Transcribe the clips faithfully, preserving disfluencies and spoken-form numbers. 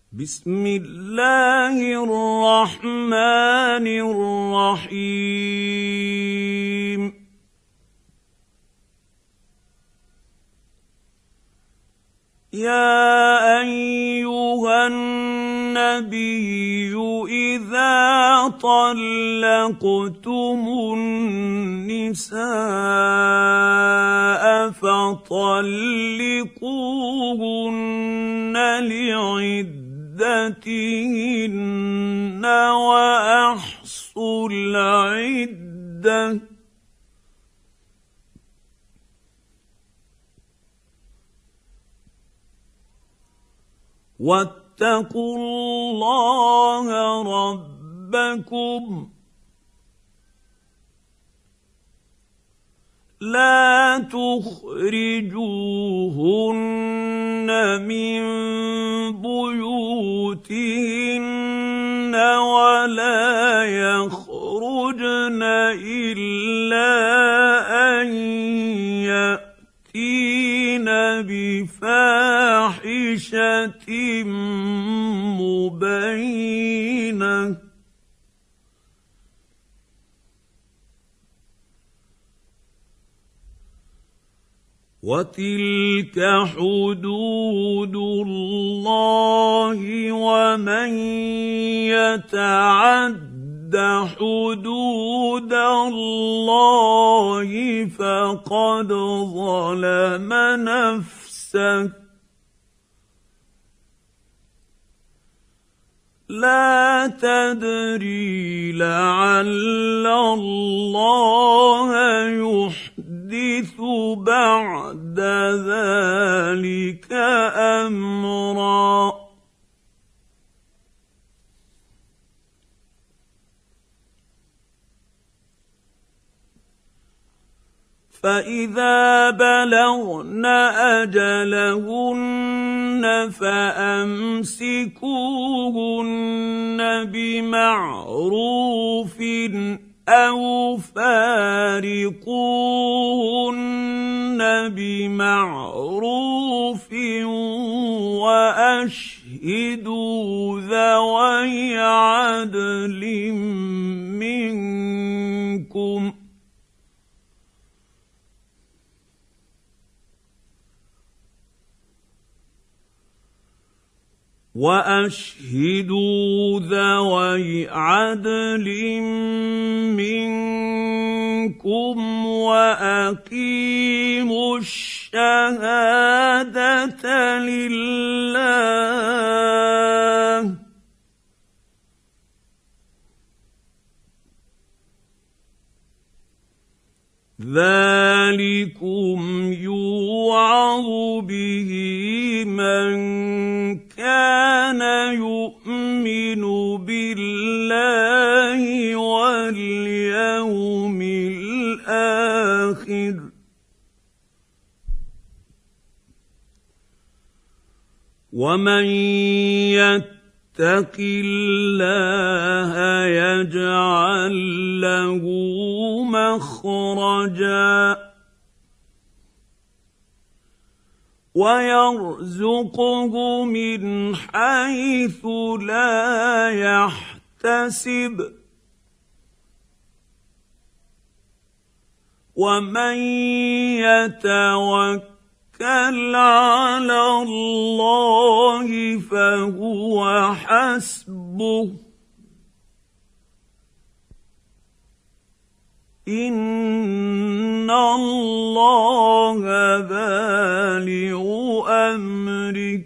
بسم الله الرحمن الرحيم يا أيها النبي إذا طلقتم النساء فطلقوهن لعدتهن وأحصوا العدة واتقوا الله ربكم لا تخرجوهن من بيوتهن ولا يخرجن إلا أن يأتين بفاحشة مبينة وتلك حدود الله ومن يتعد حدود الله فقد ظلم نفسه لا تدري لعل الله يحدث بعد ذلك أمرا فإذا بلغن أجلهن فأمسكوهن بمعروف أو فارقوهن بمعروف وأشهدوا ذوي عدل منكم وأشهدوا ذوي عدل منكم وأقيموا الشهادة لله ذلكم يوعظ به من كان يؤمن بالله واليوم الآخر ومن يتق الله يجعل له مخرجا ويرزقه من حيث لا يحتسب ومن يتوكل على الله فهو حسبه إن الله بالغ أمره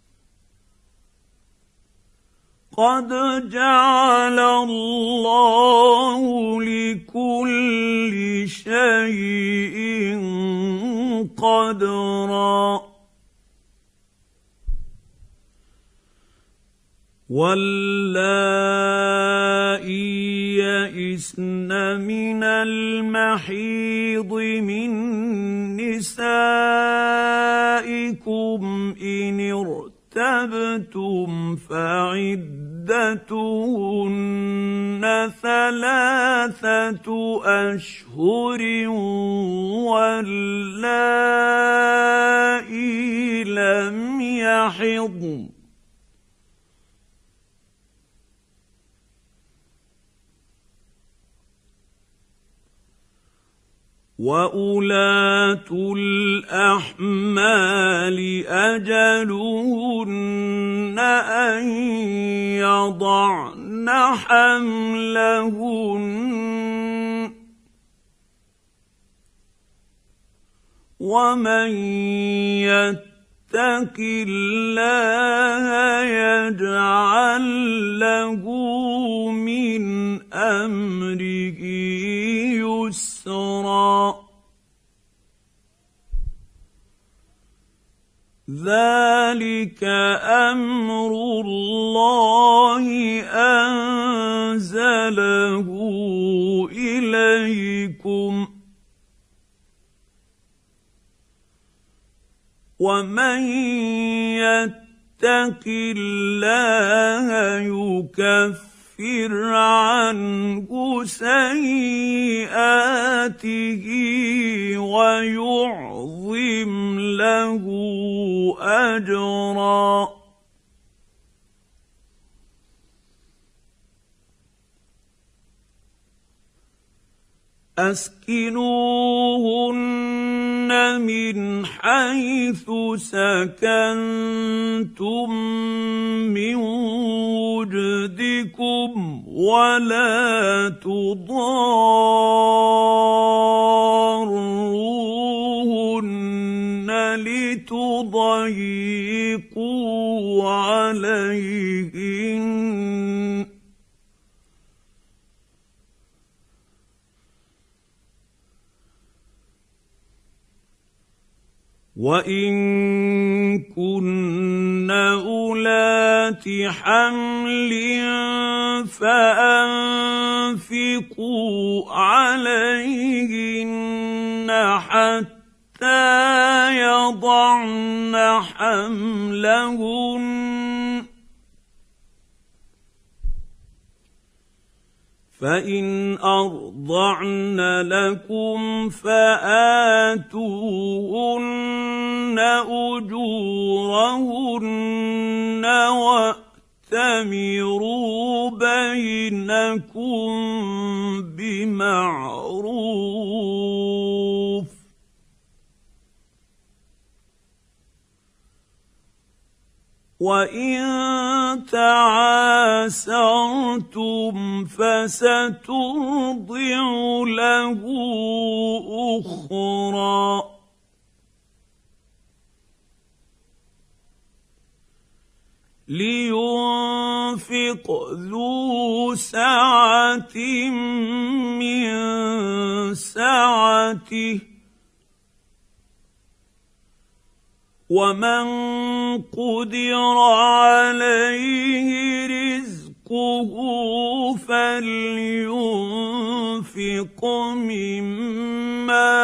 قد جعل الله لكل شيء قدرا واللائي يئسن من المحيض من نسائكم إن ارتبتم فعدتهن ثلاثة أشهر واللائي لم يحضن وأولاة الأحمال أجلهن أن يضعن حملهن ومن يتق الله يجعل له من أمره يسرا ذلك أمر الله أنزله إليكم ومن يتق الله يكفر عنه سيئاته ويعظم له أجرا أسكنوهن من حيث سكنتم من وجدكم ولا تضاروهن لتضيقوا عليهن وإن كن أولات حمل فأنفقوا عليهن حتى يضعن حملهن فإن أرضعن لكم فآتوهن أجورهن وأتمروا بينكم بمعروف وإن تعاسرتم فسترضع له أخرى لينفق ذو سعة من سعته ومن قدر عليه رزقه فلينفق مما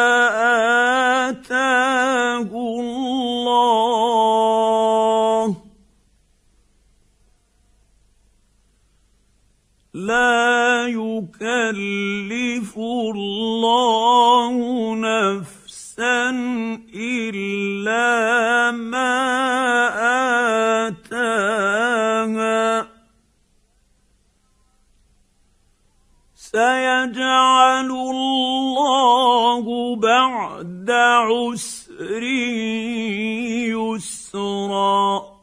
آتاه الله لا يكلف الله نفسا إلا ما آتاها سيجعل الله بعد عسر يسرا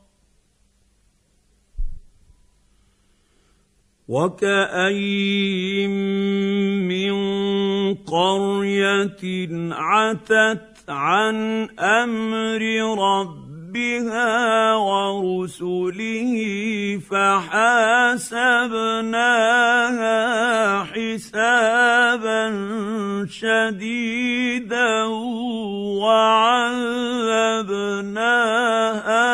وكأين من قرية عتت عن أمر ربها ورسله فحاسبناها حسابا شديدا وعذبناها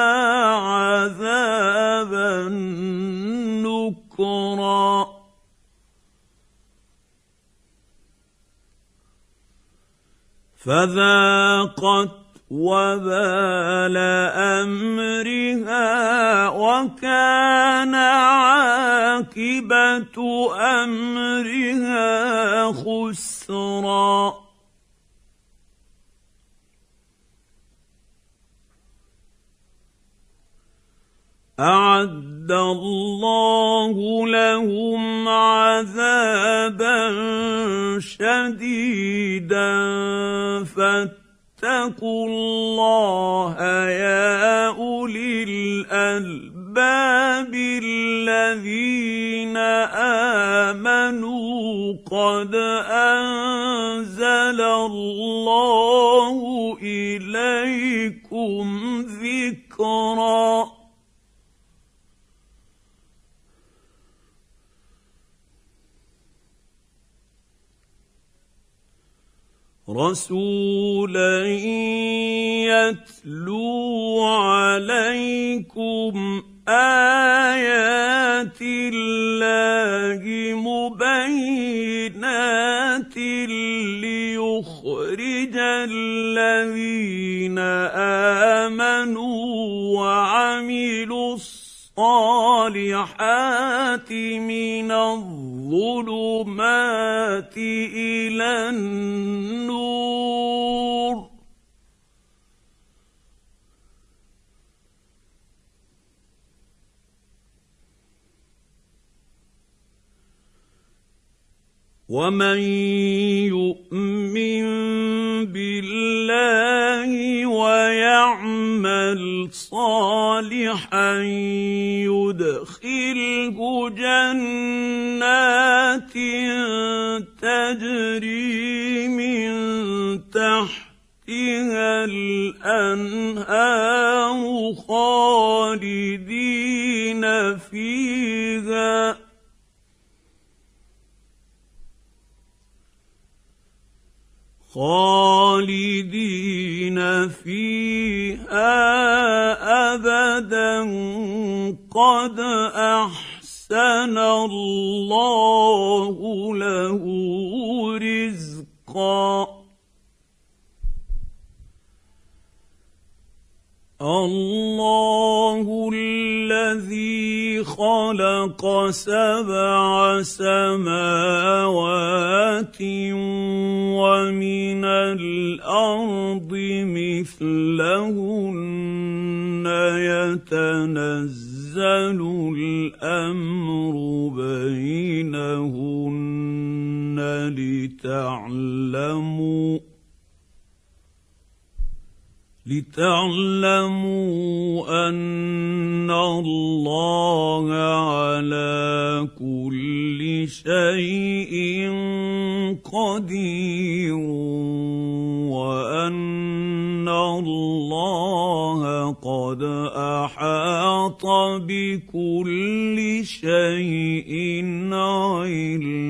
عذابا نكرا فذاقت وبال أمرها وكان عاقبة أمرها خسرا أعد أعد الله لهم عذابا شديدا فاتقوا الله يا أولي الألباب الذين آمنوا قد أنزل الله إليكم ذكرا رسولا يتلو عليكم آيات الله مبينات ليخرج الذين آمنوا وعملوا الصالحات من الظلمات إلى النور ومن يؤمن بالله ويعمل صالحا يدخله جنات تجري من تحتها الأنهار خالدين فيها خالدين فيها أبدا قد أحسن الله له رزقا الله الذي خلق سبع سماوات ومن الأرض مثلهن يتنزل الأمر بينهن لتعلموا لتعلموا أن الله على كل شيء قدير وأن الله قد أحاط بكل شيء علما.